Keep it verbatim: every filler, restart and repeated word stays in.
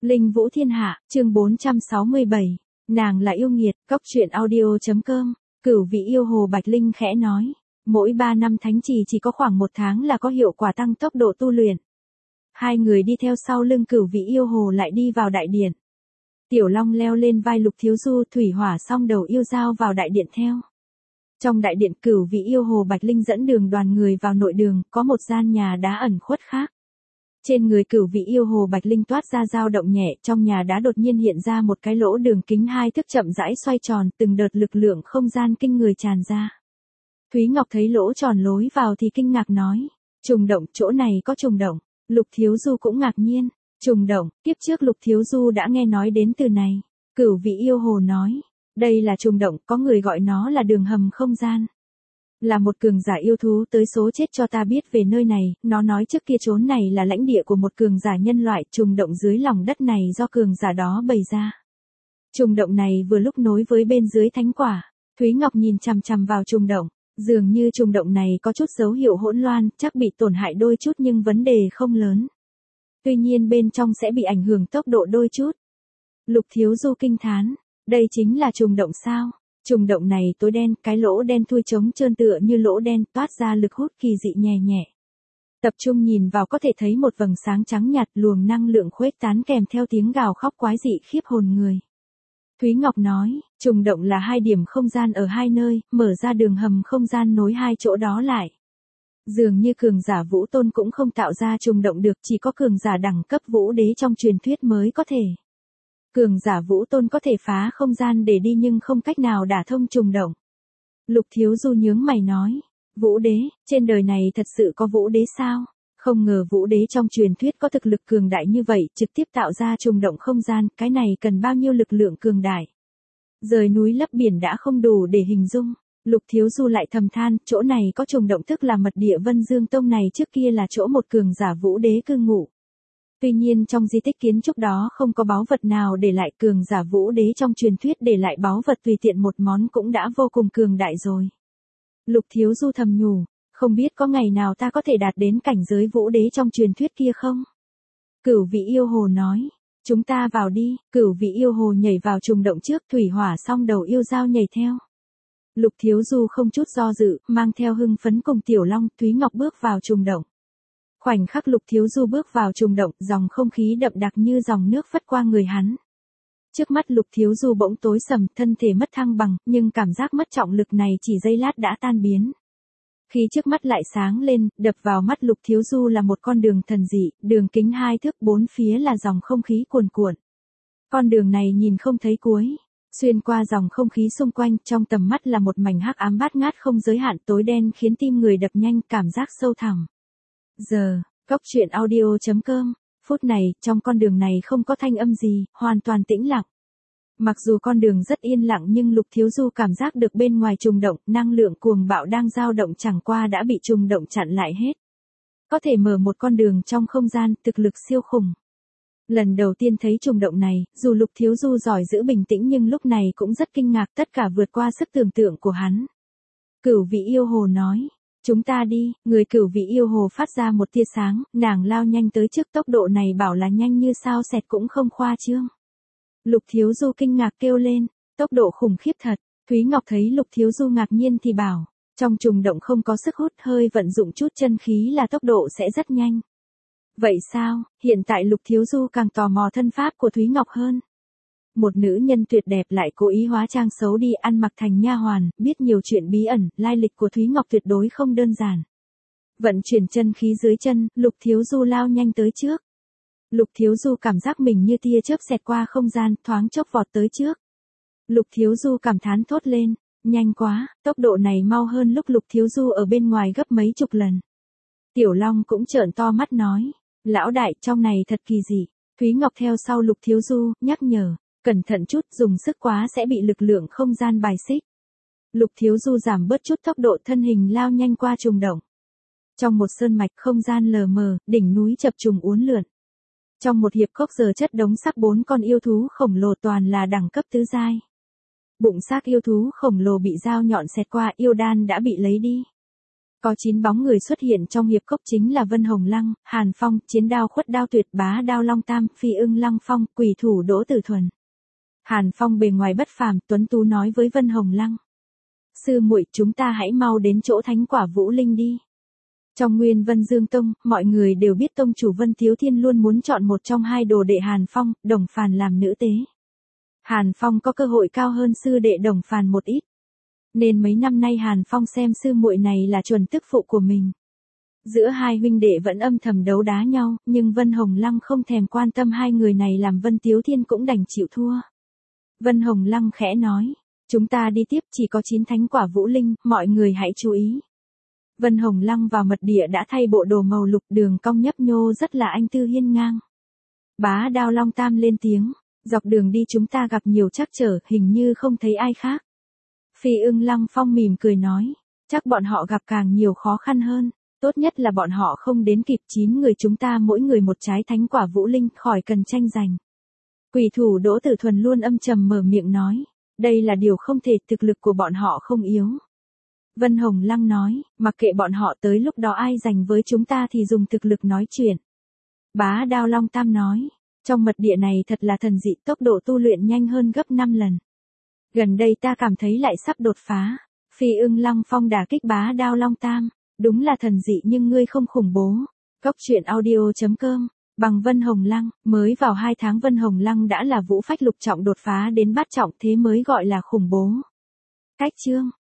Linh Vũ Thiên Hạ, chương bốn trăm sáu mươi bảy. Nàng là yêu nghiệt, cóc truyện audio.com. Cửu vị yêu hồ Bạch Linh khẽ nói. Mỗi ba năm thánh trì chỉ có khoảng một tháng là có hiệu quả tăng tốc độ tu luyện. Hai người đi theo sau lưng cửu vị yêu hồ lại đi vào đại điện. Tiểu Long leo lên vai Lục Thiếu Du, Thủy Hỏa song đầu yêu giao vào đại điện theo. Trong đại điện, cửu vị yêu hồ Bạch Linh dẫn đường đoàn người vào nội đường, có một gian nhà đá ẩn khuất khác. Trên người cửu vị yêu hồ Bạch Linh toát ra dao động nhẹ, trong nhà đá đột nhiên hiện ra một cái lỗ đường kính hai thước chậm rãi xoay tròn, từng đợt lực lượng không gian kinh người tràn ra. Thúy Ngọc thấy lỗ tròn lối vào thì kinh ngạc nói, trùng động, chỗ này có trùng động. Lục Thiếu Du cũng ngạc nhiên, trùng động, kiếp trước Lục Thiếu Du đã nghe nói đến từ này. Cửu vị yêu hồ nói, đây là trùng động, có người gọi nó là đường hầm không gian. Là một cường giả yêu thú tới số chết cho ta biết về nơi này, nó nói trước kia chốn này là lãnh địa của một cường giả nhân loại, trùng động dưới lòng đất này do cường giả đó bày ra. Trùng động này vừa lúc nối với bên dưới thánh quả. Thúy Ngọc nhìn chằm chằm vào trùng động, dường như trùng động này có chút dấu hiệu hỗn loạn, chắc bị tổn hại đôi chút nhưng vấn đề không lớn. Tuy nhiên bên trong sẽ bị ảnh hưởng tốc độ đôi chút. Lục Thiếu Du kinh thán, đây chính là trùng động sao? Trùng động này tối đen, cái lỗ đen thui trống trơn tựa như lỗ đen, toát ra lực hút kỳ dị nhẹ nhẹ. Tập trung nhìn vào có thể thấy một vầng sáng trắng nhạt, luồng năng lượng khuếch tán kèm theo tiếng gào khóc quái dị khiếp hồn người. Thúy Ngọc nói, trùng động là hai điểm không gian ở hai nơi, mở ra đường hầm không gian nối hai chỗ đó lại. Dường như cường giả Vũ Tôn cũng không tạo ra trùng động được, chỉ có cường giả đẳng cấp Vũ Đế trong truyền thuyết mới có thể. Cường giả Vũ Tôn có thể phá không gian để đi nhưng không cách nào đả thông trùng động. Lục Thiếu Du nhướng mày nói, Vũ Đế, trên đời này thật sự có Vũ Đế sao? Không ngờ Vũ Đế trong truyền thuyết có thực lực cường đại như vậy, trực tiếp tạo ra trùng động không gian, cái này cần bao nhiêu lực lượng cường đại. Rời núi lấp biển đã không đủ để hình dung. Lục Thiếu Du lại thầm than, chỗ này có trùng động tức là mật địa Vân Dương Tông này trước kia là chỗ một cường giả Vũ Đế cư ngụ. Tuy nhiên trong di tích kiến trúc đó không có báu vật nào để lại, cường giả Vũ Đế trong truyền thuyết để lại báu vật tùy tiện một món cũng đã vô cùng cường đại rồi. Lục Thiếu Du thầm nhủ, không biết có ngày nào ta có thể đạt đến cảnh giới Vũ Đế trong truyền thuyết kia không? Cửu vị yêu hồ nói, chúng ta vào đi. Cửu vị yêu hồ nhảy vào trùng động trước, Thủy Hỏa song đầu yêu giao nhảy theo. Lục Thiếu Du không chút do dự, mang theo hưng phấn cùng Tiểu Long, Thúy Ngọc bước vào trùng động. Khoảnh khắc Lục Thiếu Du bước vào trùng động, dòng không khí đậm đặc như dòng nước phất qua người hắn. Trước mắt Lục Thiếu Du bỗng tối sầm, thân thể mất thăng bằng, nhưng cảm giác mất trọng lực này chỉ giây lát đã tan biến. Khi trước mắt lại sáng lên, đập vào mắt Lục Thiếu Du là một con đường thần dị, đường kính hai thước, bốn phía là dòng không khí cuồn cuộn. Con đường này nhìn không thấy cuối. Xuyên qua dòng không khí xung quanh, trong tầm mắt là một mảnh hắc ám bát ngát không giới hạn, tối đen khiến tim người đập nhanh, cảm giác sâu thẳm. Giờ, cóc truyện audio.com, phút này, trong con đường này không có thanh âm gì, hoàn toàn tĩnh lặng. Mặc dù con đường rất yên lặng nhưng Lục Thiếu Du cảm giác được bên ngoài trùng động, năng lượng cuồng bạo đang dao động chẳng qua đã bị trùng động chặn lại hết. Có thể mở một con đường trong không gian, thực lực siêu khủng. Lần đầu tiên thấy trùng động này, dù Lục Thiếu Du giỏi giữ bình tĩnh nhưng lúc này cũng rất kinh ngạc, tất cả vượt qua sức tưởng tượng của hắn. Cửu vị yêu hồ nói, chúng ta đi. Người cửu vị yêu hồ phát ra một tia sáng, nàng lao nhanh tới trước, tốc độ này bảo là nhanh như sao xẹt cũng không khoa trương. Lục Thiếu Du kinh ngạc kêu lên, tốc độ khủng khiếp thật. Thúy Ngọc thấy Lục Thiếu Du ngạc nhiên thì bảo, trong trùng động không có sức hút, hơi vận dụng chút chân khí là tốc độ sẽ rất nhanh. Vậy sao? Hiện tại Lục Thiếu Du càng tò mò thân pháp của Thúy Ngọc hơn. Một nữ nhân tuyệt đẹp lại cố ý hóa trang xấu đi, ăn mặc thành nha hoàn, biết nhiều chuyện bí ẩn, lai lịch của Thúy Ngọc tuyệt đối không đơn giản. Vận chuyển chân khí dưới chân, Lục Thiếu Du lao nhanh tới trước. Lục Thiếu Du cảm giác mình như tia chớp xẹt qua không gian, thoáng chốc vọt tới trước. Lục Thiếu Du cảm thán thốt lên, nhanh quá, tốc độ này mau hơn lúc Lục Thiếu Du ở bên ngoài gấp mấy chục lần. Tiểu Long cũng trợn to mắt nói, lão đại, trong này thật kỳ dị. Thúy Ngọc theo sau Lục Thiếu Du, nhắc nhở, cẩn thận chút, dùng sức quá sẽ bị lực lượng không gian bài xích. Lục Thiếu Du giảm bớt chút tốc độ, thân hình lao nhanh qua trùng động. Trong một sơn mạch không gian lờ mờ, đỉnh núi chập trùng uốn lượn. Trong một hiệp cốc giờ chất đống xác bốn con yêu thú khổng lồ toàn là đẳng cấp tứ giai. Bụng xác yêu thú khổng lồ bị dao nhọn xẹt qua, yêu đan đã bị lấy đi. Có chín bóng người xuất hiện trong hiệp cốc chính là Vân Hồng Lăng, Hàn Phong, Chiến Đao Khuất Đao Tuyệt, Bá Đao Long Tam, Phi Ưng Lăng Phong, Quỷ Thủ Đỗ Tử Thuần. Hàn Phong bề ngoài bất phàm, tuấn tú nói với Vân Hồng Lăng: "Sư muội, chúng ta hãy mau đến chỗ Thánh Quả Vũ Linh đi." Trong Nguyên Vân Dương Tông, mọi người đều biết tông chủ Vân Thiếu Thiên luôn muốn chọn một trong hai đồ đệ Hàn Phong, Đồng Phàn làm nữ tế. Hàn Phong có cơ hội cao hơn sư đệ Đồng Phàn một ít, nên mấy năm nay Hàn Phong xem sư muội này là chuẩn tức phụ của mình. Giữa hai huynh đệ vẫn âm thầm đấu đá nhau, nhưng Vân Hồng Lăng không thèm quan tâm hai người này làm Vân Thiếu Thiên cũng đành chịu thua. Vân Hồng Lăng khẽ nói: "Chúng ta đi tiếp, chỉ có chín thánh quả vũ linh, mọi người hãy chú ý." Vân Hồng Lăng vào mật địa đã thay bộ đồ màu lục, đường cong nhấp nhô rất là anh tư hiên ngang. Bá Đao Long Tam lên tiếng: "Dọc đường đi chúng ta gặp nhiều trắc trở, hình như không thấy ai khác." Phi Ưng Lăng Phong mỉm cười nói: "Chắc bọn họ gặp càng nhiều khó khăn hơn, tốt nhất là bọn họ không đến kịp, chín người chúng ta mỗi người một trái thánh quả vũ linh, khỏi cần tranh giành." Quỷ Thủ Đỗ Tử Thuần luôn âm trầm mở miệng nói: "Đây là điều không thể, thực lực của bọn họ không yếu." Vân Hồng Lăng nói: "Mặc kệ bọn họ, tới lúc đó ai giành với chúng ta thì dùng thực lực nói chuyện." Bá Đao Long Tam nói: "Trong mật địa này thật là thần dị, tốc độ tu luyện nhanh hơn gấp năm lần. Gần đây ta cảm thấy lại sắp đột phá." Phi Ưng Lăng Phong đả kích Bá Đao Long Tam: "Đúng là thần dị nhưng ngươi không khủng bố." Cốc truyện audio chấm com bằng Vân Hồng Lăng, mới vào hai tháng Vân Hồng Lăng đã là vũ phách lục trọng đột phá đến bát trọng, thế mới gọi là khủng bố. Cách chương